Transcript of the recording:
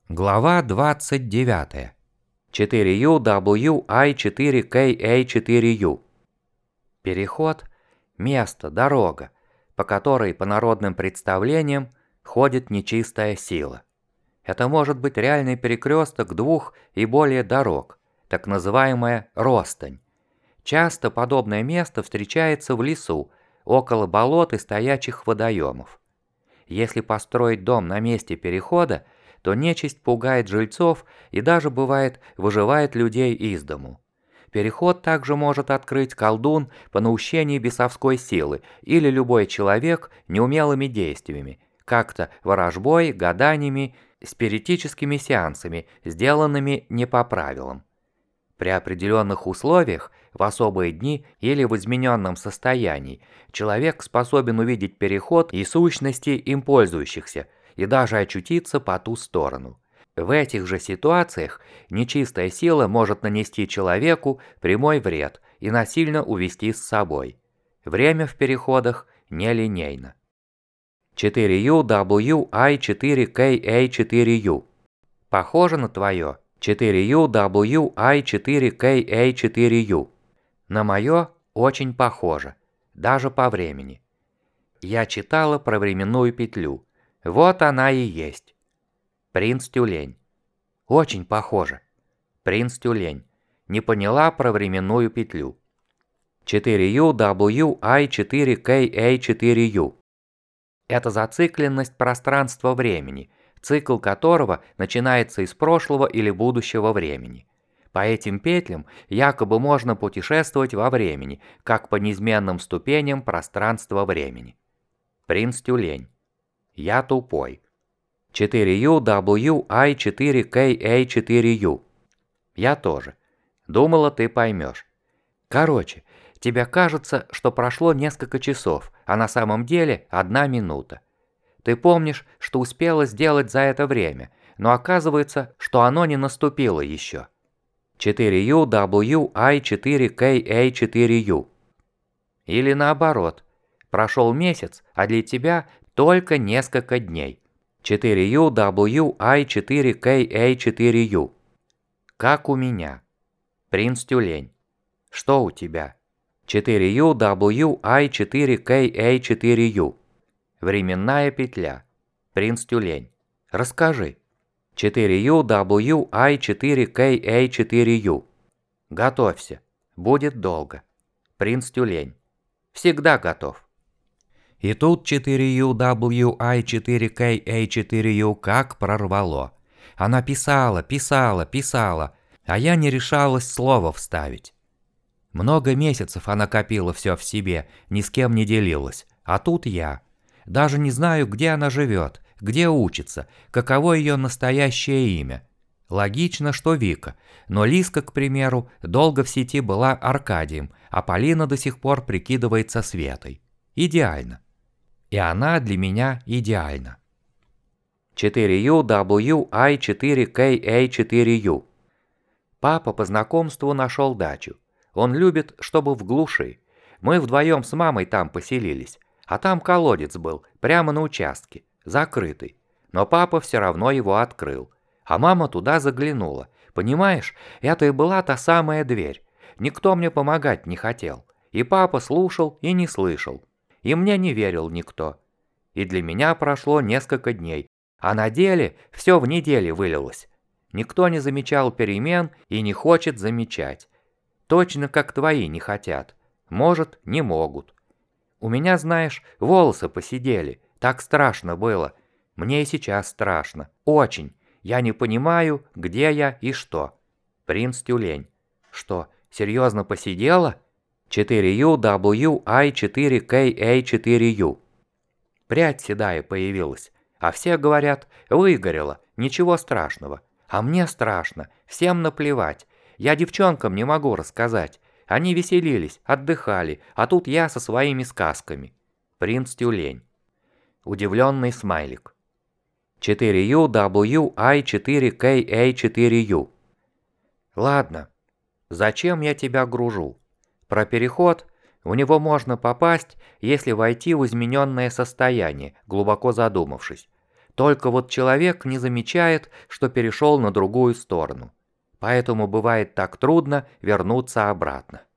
Глава 29. 4UWI4KA4U. Переход – место, дорога, по которой по народным представлениям ходит нечистая сила. Это может быть реальный перекресток двух и более дорог, так называемая Ростань. Часто подобное место встречается в лесу, около болот и стоячих водоемов. Если построить дом на месте перехода, то нечисть пугает жильцов и даже, бывает, выживает людей из дому. Переход также может открыть колдун по наущению бесовской силы или любой человек неумелыми действиями, как-то ворожбой, гаданиями, спиритическими сеансами, сделанными не по правилам. При определенных условиях, в особые дни или в измененном состоянии, человек способен увидеть переход и сущности им пользующихся, и даже очутиться по ту сторону. В этих же ситуациях нечистая сила может нанести человеку прямой вред и насильно увести с собой. Время в переходах нелинейно. 4UWI4KA4U. Похоже на твое 4UWI4KA4U. На мое очень похоже, даже по времени. Я читала про временную петлю. Вот она и есть. Принц Тюлень. Очень похоже. Принц Тюлень. Не поняла про временную петлю. 4UWI4KA4U. Это зацикленность пространства-времени, цикл которого начинается из прошлого или будущего времени. По этим петлям якобы можно путешествовать во времени, как по неизменным ступеням пространства-времени. Принц Тюлень. Я тупой. 4UWI4KA4U. Я тоже. Думала, ты поймешь. Короче, тебе кажется, что прошло несколько часов, а на самом деле 1 минута. Ты помнишь, что успела сделать за это время, но оказывается, что оно не наступило еще. 4UWI4KA4U. Или наоборот. Прошел месяц, а для тебя только несколько дней. 4UWI4KA4U. Как у меня. Принц Тюлень. Что у тебя? 4UWI4KA4U. Временная петля. Принц Тюлень. Расскажи. 4UWI4KA4U. Готовься. Будет долго. Принц Тюлень. Всегда готов. И тут 4UWI4KA4U как прорвало. Она писала, а я не решалась слова вставить. Много месяцев она копила все в себе, ни с кем не делилась. А тут я. Даже не знаю, где она живет, где учится, каково ее настоящее имя. Логично, что Вика, но Лиска, к примеру, долго в сети была Аркадием, а Полина до сих пор прикидывается Светой. Идеально. И она для меня идеальна. 4UWI4KA4U. Папа по знакомству нашел дачу. Он любит, чтобы в глуши. Мы вдвоем с мамой там поселились, а там колодец был, прямо на участке, закрытый. Но папа все равно его открыл. А мама туда заглянула. Понимаешь, это и была та самая дверь. Никто мне помогать не хотел. И папа слушал и не слышал. И мне не верил никто. И для меня прошло несколько дней, а на деле все в неделе вылилось. Никто не замечал перемен и не хочет замечать. Точно как твои не хотят. Может, не могут. У меня, знаешь, волосы поседели. Так страшно было. Мне и сейчас страшно. Очень. Я не понимаю, где я и что. Принц Тюлень. Что, серьезно поседела? 4UWI4KA4U. Прядь седая появилась. А все говорят, выгорела, ничего страшного. А мне страшно, всем наплевать. Я девчонкам не могу рассказать. Они веселились, отдыхали, а тут я со своими сказками. Принц Тюлень. Удивленный смайлик. 4UWI4KA4U. Ладно, зачем я тебя гружу? Про переход в него можно попасть, если войти в измененное состояние, глубоко задумавшись. Только вот человек не замечает, что перешел на другую сторону. Поэтому бывает так трудно вернуться обратно.